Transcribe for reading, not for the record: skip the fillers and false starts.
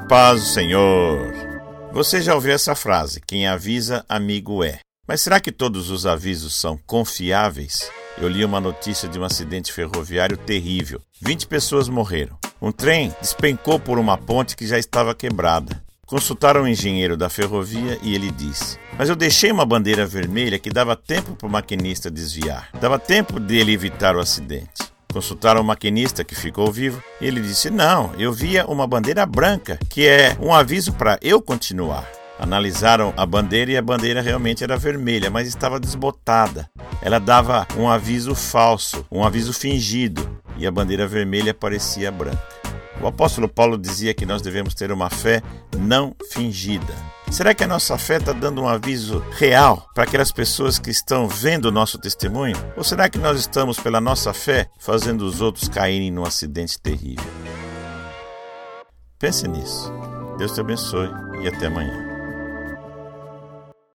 paz do Senhor. Você já ouviu essa frase, quem avisa, amigo é. Mas será que todos os avisos são confiáveis? Eu li uma notícia de um acidente ferroviário terrível. 20 pessoas morreram. Um trem despencou por uma ponte que já estava quebrada. Consultaram o engenheiro da ferrovia e ele disse: mas eu deixei uma bandeira vermelha que dava tempo para o maquinista desviar. Dava tempo dele evitar o acidente. Consultaram o maquinista que ficou vivo e ele disse: não, eu via uma bandeira branca, que é um aviso para eu continuar. Analisaram a bandeira e a bandeira realmente era vermelha, mas estava desbotada. Ela dava um aviso falso, um aviso fingido, e a bandeira vermelha parecia branca. O apóstolo Paulo dizia que nós devemos ter uma fé não fingida. Será que a nossa fé está dando um aviso real para aquelas pessoas que estão vendo o nosso testemunho? Ou será que nós estamos, pela nossa fé, fazendo os outros caírem num acidente terrível? Pense nisso. Deus te abençoe e até amanhã.